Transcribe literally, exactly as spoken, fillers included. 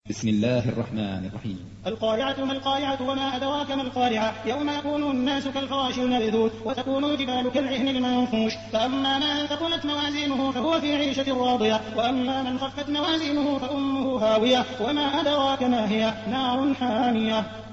بسم الله الرحمن الرحيم. القارعة ما القارعة وما أدراك ما القارعة يوم يكون الناس كالفراش المبثوث وتكون الجبال كالعهن المنفوش فأما من ثقلت موازينه فهو في عيشة راضية وأما من خفت موازينه فأمه هاوية وما أدراك ما هي نار حامية.